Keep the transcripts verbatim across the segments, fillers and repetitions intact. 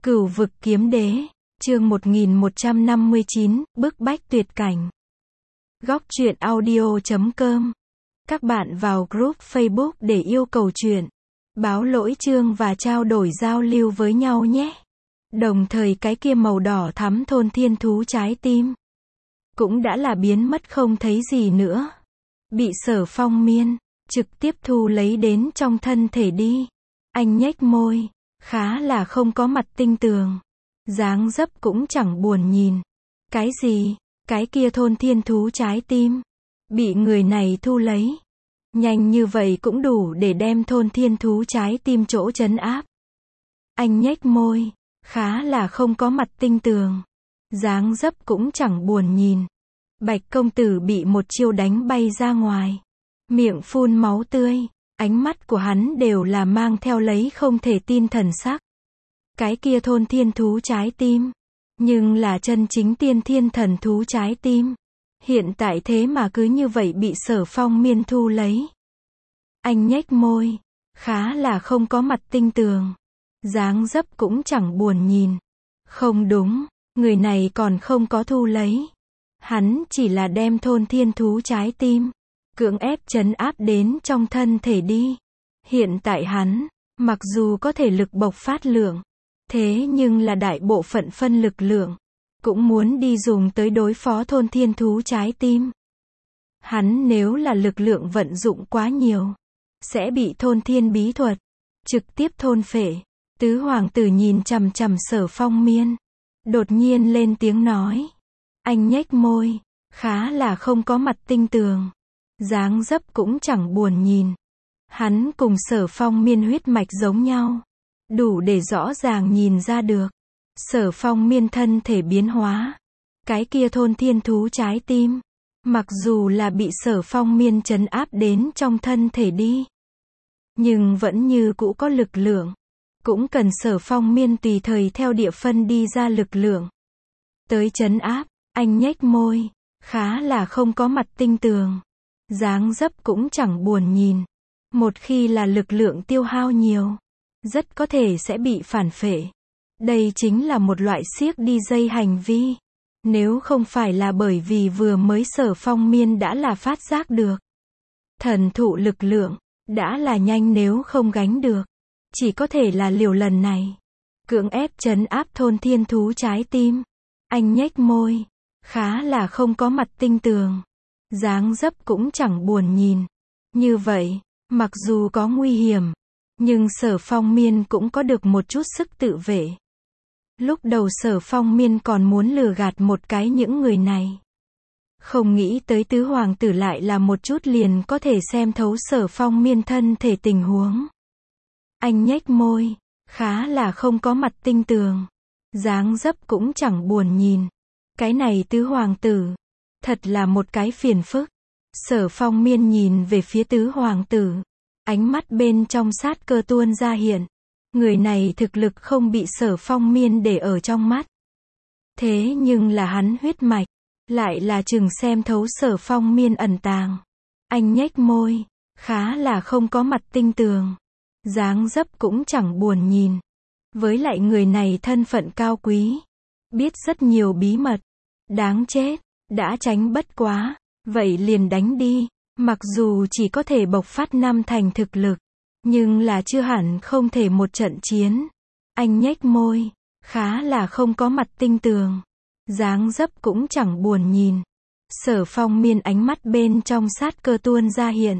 Cửu vực kiếm đế, chương một nghìn một trăm năm mươi chín, bức bách tuyệt cảnh. Góc truyện audio chấm com. Các bạn vào group Facebook để yêu cầu truyện, báo lỗi chương và trao đổi giao lưu với nhau nhé. Đồng thời cái kia màu đỏ thắm thôn thiên thú trái tim cũng đã là biến mất không thấy gì nữa. Bị Sở Phong Miên trực tiếp thu lấy đến trong thân thể đi. Anh nhếch môi, khá là không có mặt tinh tường. Dáng dấp cũng chẳng buồn nhìn. Cái gì? Cái kia thôn thiên thú trái tim bị người này thu lấy. Nhanh như vậy cũng đủ để đem thôn thiên thú trái tim chỗ trấn áp. Anh nhếch môi, khá là không có mặt tinh tường. Dáng dấp cũng chẳng buồn nhìn. Bạch công tử bị một chiêu đánh bay ra ngoài. Miệng phun máu tươi. Ánh mắt của hắn đều là mang theo lấy không thể tin thần sắc. Cái kia thôn thiên thú trái tim, nhưng là chân chính tiên thiên thần thú trái tim. Hiện tại thế mà cứ như vậy bị Sở Phong Miên thu lấy. Anh nhếch môi, khá là không có mặt tinh tường. Dáng dấp cũng chẳng buồn nhìn. Không đúng, người này còn không có thu lấy. Hắn chỉ là đem thôn thiên thú trái tim cưỡng ép trấn áp đến trong thân thể đi. Hiện tại hắn, mặc dù có thể lực bộc phát lượng, thế nhưng là đại bộ phận phân lực lượng, cũng muốn đi dùng tới đối phó thôn thiên thú trái tim. Hắn nếu là lực lượng vận dụng quá nhiều, sẽ bị thôn thiên bí thuật trực tiếp thôn phệ. Tứ hoàng tử nhìn chằm chằm Sở Phong Miên, đột nhiên lên tiếng nói. Anh nhếch môi, khá là không có mặt tinh tường. Dáng dấp cũng chẳng buồn nhìn. Hắn cùng Sở Phong Miên huyết mạch giống nhau, đủ để rõ ràng nhìn ra được. Sở Phong Miên thân thể biến hóa, cái kia thôn thiên thú trái tim, mặc dù là bị Sở Phong Miên trấn áp đến trong thân thể đi, nhưng vẫn như cũ có lực lượng. Cũng cần Sở Phong Miên tùy thời theo địa phân đi ra lực lượng tới trấn áp. Anh nhếch môi, khá là không có mặt tinh tường. Dáng dấp cũng chẳng buồn nhìn. Một khi là lực lượng tiêu hao nhiều, rất có thể sẽ bị phản phệ. Đây chính là một loại siếc đi dây hành vi. Nếu không phải là bởi vì vừa mới Sở Phong Miên đã là phát giác được thần thụ lực lượng, đã là nhanh nếu không gánh được. Chỉ có thể là liều lần này, cưỡng ép trấn áp thôn thiên thú trái tim. Anh nhếch môi, khá là không có mặt tinh tường. Dáng dấp cũng chẳng buồn nhìn. Như vậy, mặc dù có nguy hiểm, nhưng Sở Phong Miên cũng có được một chút sức tự vệ. Lúc đầu Sở Phong Miên còn muốn lừa gạt một cái những người này. Không nghĩ tới tứ hoàng tử lại là một chút liền có thể xem thấu Sở Phong Miên thân thể tình huống. Anh nhếch môi, khá là không có mặt tinh tường. Dáng dấp cũng chẳng buồn nhìn. Cái này tứ hoàng tử, thật là một cái phiền phức. Sở Phong Miên nhìn về phía tứ hoàng tử, ánh mắt bên trong sát cơ tuôn ra hiện. Người này thực lực không bị Sở Phong Miên để ở trong mắt. Thế nhưng là hắn huyết mạch, lại là chừng xem thấu Sở Phong Miên ẩn tàng. Anh nhếch môi, khá là không có mặt tinh tường. Dáng dấp cũng chẳng buồn nhìn. Với lại người này thân phận cao quý, biết rất nhiều bí mật. Đáng chết, đã tránh bất quá, vậy liền đánh đi. Mặc dù chỉ có thể bộc phát năm thành thực lực, nhưng là chưa hẳn không thể một trận chiến. Anh nhếch môi, khá là không có mặt tinh tường. Dáng dấp cũng chẳng buồn nhìn. Sở Phong Miên ánh mắt bên trong sát cơ tuôn ra hiện.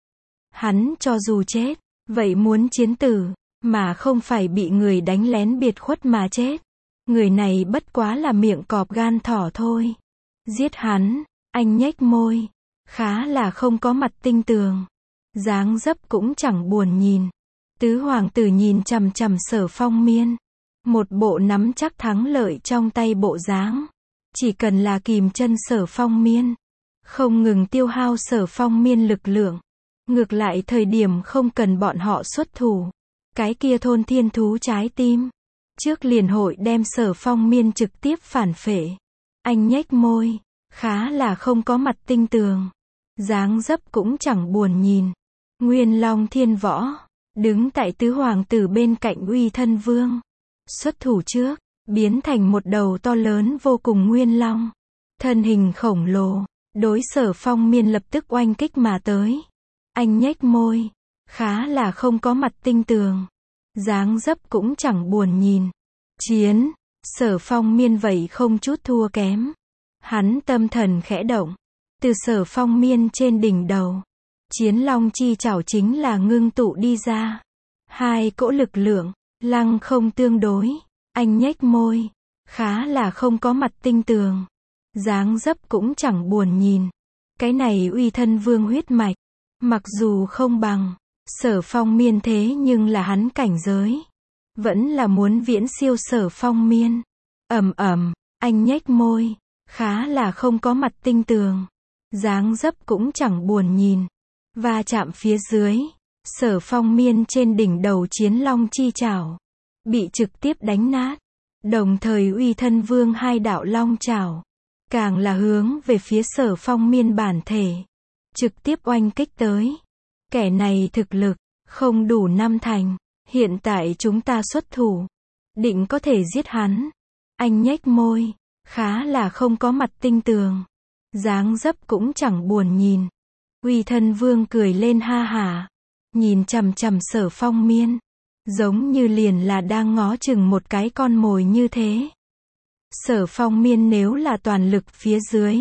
Hắn cho dù chết, vậy muốn chiến tử, mà không phải bị người đánh lén biệt khuất mà chết. Người này bất quá là miệng cọp gan thỏ thôi. Giết hắn. Anh nhếch môi, khá là không có mặt tinh tường. Dáng dấp cũng chẳng buồn nhìn. Tứ hoàng tử nhìn chằm chằm Sở Phong Miên, một bộ nắm chắc thắng lợi trong tay bộ dáng. Chỉ cần là kìm chân Sở Phong Miên, không ngừng tiêu hao Sở Phong Miên lực lượng. Ngược lại thời điểm không cần bọn họ xuất thủ, cái kia thôn thiên thú trái tim trước liền hội đem Sở Phong Miên trực tiếp phản phệ. Anh nhếch môi, khá là không có mặt tinh tường. Dáng dấp cũng chẳng buồn nhìn. Nguyên Long Thiên Võ đứng tại tứ hoàng tử bên cạnh Uy Thân Vương. xuất thủ trước, biến thành một đầu to lớn vô cùng nguyên long. Thân hình khổng lồ, đối Sở Phong Miên lập tức oanh kích mà tới. Anh nhếch môi, khá là không có mặt tinh tường. Dáng dấp cũng chẳng buồn nhìn. Chiến, Sở Phong Miên vậy không chút thua kém. Hắn tâm thần khẽ động. Từ Sở Phong Miên trên đỉnh đầu, chiến long chi chảo chính là ngưng tụ đi ra. Hai cỗ lực lượng, lăng không tương đối. Anh nhếch môi, khá là không có mặt tinh tường. Dáng dấp cũng chẳng buồn nhìn. Cái này uy thân vương huyết mạch, mặc dù không bằng Sở Phong Miên thế nhưng là hắn cảnh giới, vẫn là muốn viễn siêu Sở Phong Miên. Ầm ầm, anh nhếch môi, khá là không có mặt tinh tường. Dáng dấp cũng chẳng buồn nhìn. Va chạm phía dưới, Sở Phong Miên trên đỉnh đầu chiến long chi chảo, bị trực tiếp đánh nát. Đồng thời uy thân vương hai đạo long chảo, càng là hướng về phía Sở Phong Miên bản thể, trực tiếp oanh kích tới. Kẻ này thực lực, không đủ năm thành. Hiện tại chúng ta xuất thủ, định có thể giết hắn. Anh nhếch môi, khá là không có mặt tinh tường. Dáng dấp cũng chẳng buồn nhìn. Uy thân vương cười lên ha hả, nhìn chằm chằm Sở Phong Miên, giống như liền là đang ngó chừng một cái con mồi như thế. Sở Phong Miên nếu là toàn lực phía dưới,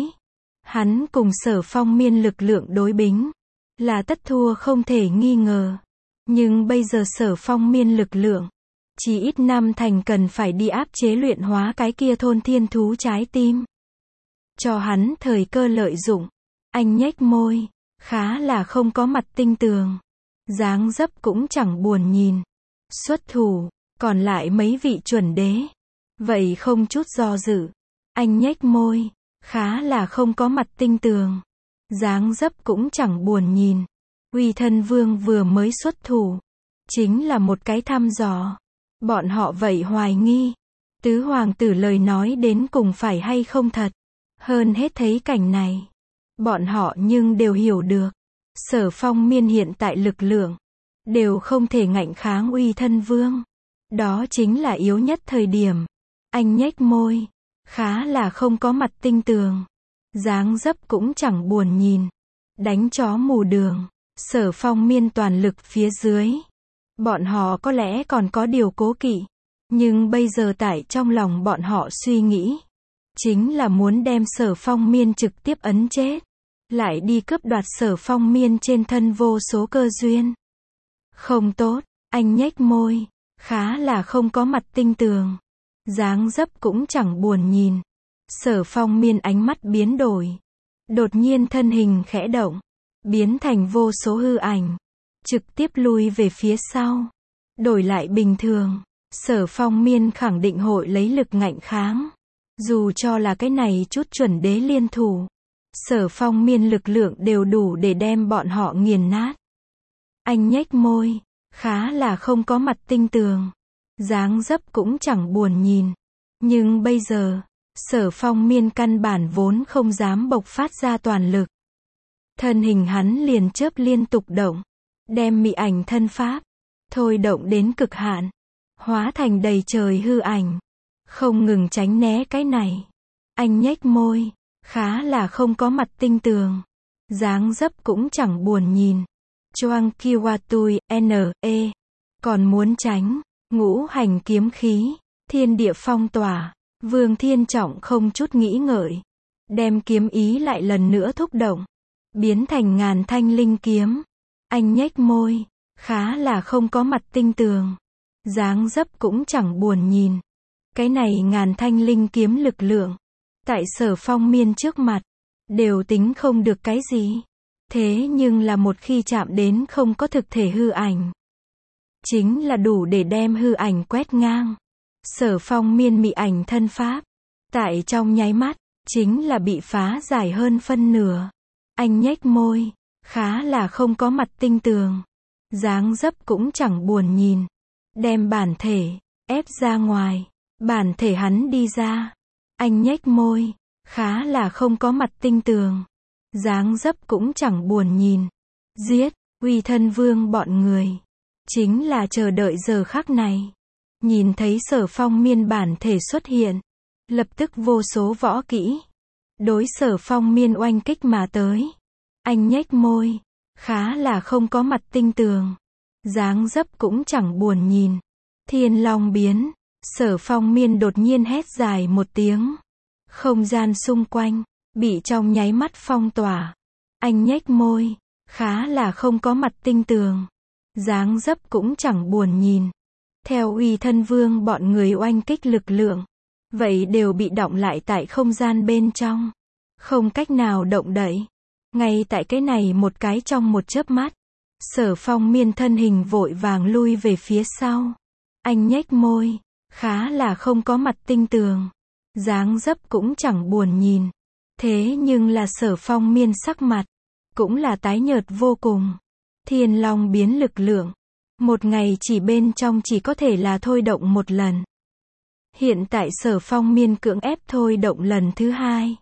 hắn cùng Sở Phong Miên lực lượng đối bính, là tất thua không thể nghi ngờ. Nhưng bây giờ Sở Phong Miên lực lượng, chỉ ít năm thành cần phải đi áp chế luyện hóa cái kia thôn thiên thú trái tim. Cho hắn thời cơ lợi dụng. Anh nhếch môi, khá là không có mặt tinh tường. Dáng dấp cũng chẳng buồn nhìn. Xuất thủ, còn lại mấy vị chuẩn đế, vậy không chút do dự. Anh nhếch môi, khá là không có mặt tinh tường. Dáng dấp cũng chẳng buồn nhìn. Uy thân vương vừa mới xuất thủ, chính là một cái thăm dò. Bọn họ vậy hoài nghi, tứ hoàng tử lời nói đến cùng phải hay không thật. Hơn hết thấy cảnh này, bọn họ nhưng đều hiểu được, Sở Phong Miên hiện tại lực lượng, đều không thể ngạnh kháng uy thân vương. Đó chính là yếu nhất thời điểm. Anh nhếch môi, khá là không có mặt tinh tường. Dáng dấp cũng chẳng buồn nhìn. Đánh chó mù đường, Sở Phong Miên toàn lực phía dưới. Bọn họ có lẽ còn có điều cố kỵ, nhưng bây giờ tại trong lòng bọn họ suy nghĩ, chính là muốn đem Sở Phong Miên trực tiếp ấn chết, lại đi cướp đoạt Sở Phong Miên trên thân vô số cơ duyên. Không tốt, anh nhếch môi, khá là không có mặt tinh tường. Dáng dấp cũng chẳng buồn nhìn. Sở Phong Miên ánh mắt biến đổi, đột nhiên thân hình khẽ động, biến thành vô số hư ảnh, trực tiếp lui về phía sau. Đổi lại bình thường, Sở Phong Miên khẳng định hội lấy lực ngạnh kháng. Dù cho là cái này chút chuẩn đế liên thủ, Sở Phong Miên lực lượng đều đủ để đem bọn họ nghiền nát. Anh nhếch môi, khá là không có mặt tinh tường. Dáng dấp cũng chẳng buồn nhìn. Nhưng bây giờ, Sở Phong Miên căn bản vốn không dám bộc phát ra toàn lực. Thân hình hắn liền chớp liên tục động, đem mị ảnh thân pháp thôi động đến cực hạn, hóa thành đầy trời hư ảnh, không ngừng tránh né cái này. Anh nhếch môi, khá là không có mặt tinh tường. Dáng dấp cũng chẳng buồn nhìn. Choang Kiwatui, N E còn muốn tránh. Ngũ hành kiếm khí, thiên địa phong tỏa. Vương Thiên Trọng không chút nghĩ ngợi, đem kiếm ý lại lần nữa thúc động, biến thành ngàn thanh linh kiếm. Anh nhếch môi, khá là không có mặt tinh tường. Dáng dấp cũng chẳng buồn nhìn. Cái này ngàn thanh linh kiếm lực lượng, tại Sở Phong Miên trước mặt, đều tính không được cái gì. Thế nhưng là một khi chạm đến không có thực thể hư ảnh, chính là đủ để đem hư ảnh quét ngang. Sở Phong Miên mị ảnh thân pháp, tại trong nháy mắt, chính là bị phá giải hơn phân nửa. Anh nhếch môi, khá là không có mặt tinh tường. Dáng dấp cũng chẳng buồn nhìn. Đem bản thể, ép ra ngoài. Bản thể hắn đi ra. Anh nhếch môi, khá là không có mặt tinh tường. Dáng dấp cũng chẳng buồn nhìn. Giết, uy thân vương bọn người. Chính là chờ đợi giờ khắc này. Nhìn thấy Sở Phong Miên bản thể xuất hiện, lập tức vô số võ kỹ đối Sở Phong Miên oanh kích mà tới. Anh nhếch môi, khá là không có mặt tinh tường, dáng dấp cũng chẳng buồn nhìn. Thiên Long biến, Sở Phong Miên đột nhiên hét dài một tiếng. Không gian xung quanh bị trong nháy mắt phong tỏa. Anh nhếch môi, khá là không có mặt tinh tường, dáng dấp cũng chẳng buồn nhìn. Theo Uy Thân Vương bọn người oanh kích lực lượng, vậy đều bị đọng lại tại không gian bên trong, không cách nào động đậy. Ngay tại cái này một cái trong một chớp mắt, Sở Phong Miên thân hình vội vàng lui về phía sau. Anh nhếch môi, khá là không có mặt tinh tường, dáng dấp cũng chẳng buồn nhìn. Thế nhưng là Sở Phong Miên sắc mặt cũng là tái nhợt vô cùng. Thiên Long biến lực lượng, một ngày chỉ bên trong chỉ có thể là thôi động một lần. Hiện tại Sở Phong Miên cưỡng ép thôi động lần thứ hai,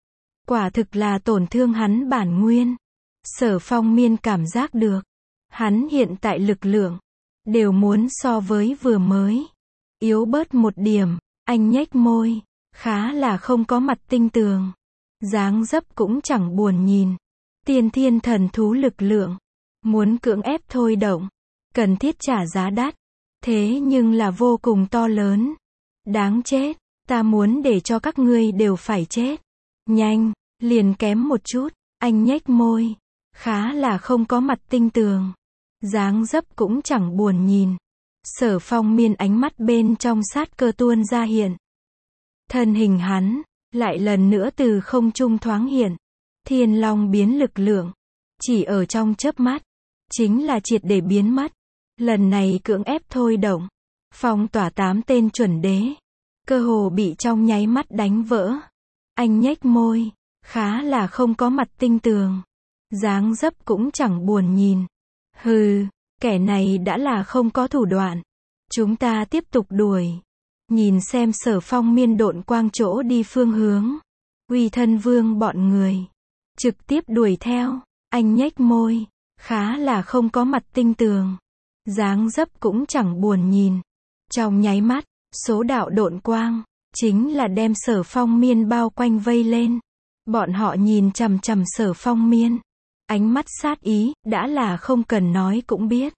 quả thực là tổn thương hắn bản nguyên. Sở Phong Miên cảm giác được, hắn hiện tại lực lượng đều muốn so với vừa mới yếu bớt một điểm. Anh nhếch môi, khá là không có mặt tinh tường, dáng dấp cũng chẳng buồn nhìn. Tiên thiên thần thú lực lượng, muốn cưỡng ép thôi động, cần thiết trả giá đắt, thế nhưng là vô cùng to lớn. Đáng chết, ta muốn để cho các ngươi đều phải chết. Nhanh, liền kém một chút. Anh nhếch môi, khá là không có mặt tinh tường, dáng dấp cũng chẳng buồn nhìn. Sở Phong Miên ánh mắt bên trong sát cơ tuôn ra hiện. Thân hình hắn lại lần nữa từ không trung thoáng hiện. Thiên Long biến lực lượng, chỉ ở trong chớp mắt, chính là triệt để biến mất. Lần này cưỡng ép thôi động, phong tỏa tám tên chuẩn đế, cơ hồ bị trong nháy mắt đánh vỡ. Anh nhếch môi, khá là không có mặt tinh tường, dáng dấp cũng chẳng buồn nhìn. Hừ, kẻ này đã là không có thủ đoạn, chúng ta tiếp tục đuổi. Nhìn xem Sở Phong Miên độn quang chỗ đi phương hướng, Uy Thân Vương bọn người trực tiếp đuổi theo. Anh nhếch môi, khá là không có mặt tinh tường, dáng dấp cũng chẳng buồn nhìn. Trong nháy mắt, số đạo độn quang chính là đem Sở Phong Miên bao quanh vây lên. Bọn họ nhìn chằm chằm Sở Phong Miên, ánh mắt sát ý, đã là không cần nói cũng biết.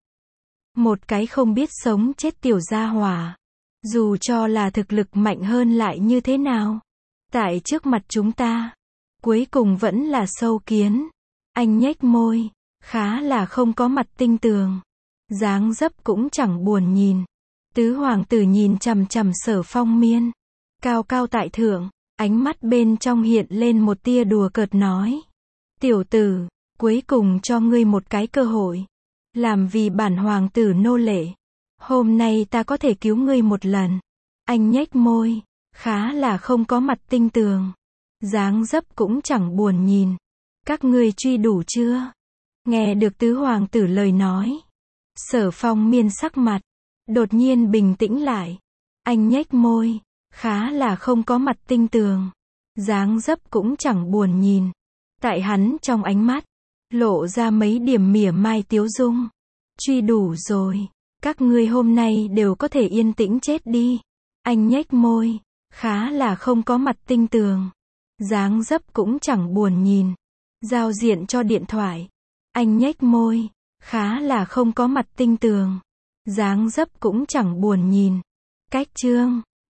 Một cái không biết sống chết tiểu gia hỏa, dù cho là thực lực mạnh hơn lại như thế nào, tại trước mặt chúng ta, cuối cùng vẫn là sâu kiến. Anh nhếch môi, khá là không có mặt tinh tường, dáng dấp cũng chẳng buồn nhìn. Tứ hoàng tử nhìn chằm chằm Sở Phong Miên, cao cao tại thượng, ánh mắt bên trong hiện lên một tia đùa cợt nói. Tiểu tử, cuối cùng cho ngươi một cái cơ hội, làm vì bản hoàng tử nô lệ. Hôm nay ta có thể cứu ngươi một lần. Anh nhếch môi, khá là không có mặt tinh tường, dáng dấp cũng chẳng buồn nhìn. Các ngươi truy đủ chưa? Nghe được tứ hoàng tử lời nói, Sở Phong Miên sắc mặt đột nhiên bình tĩnh lại. Anh nhếch môi, khá là không có mặt tinh tường, dáng dấp cũng chẳng buồn nhìn. Tại hắn trong ánh mắt lộ ra mấy điểm mỉa mai tiếu dung. Truy đủ rồi, các ngươi hôm nay đều có thể yên tĩnh chết đi. Anh nhếch môi, khá là không có mặt tinh tường, dáng dấp cũng chẳng buồn nhìn. Giao diện cho điện thoại. Anh nhếch môi, khá là không có mặt tinh tường, dáng dấp cũng chẳng buồn nhìn. Cách chương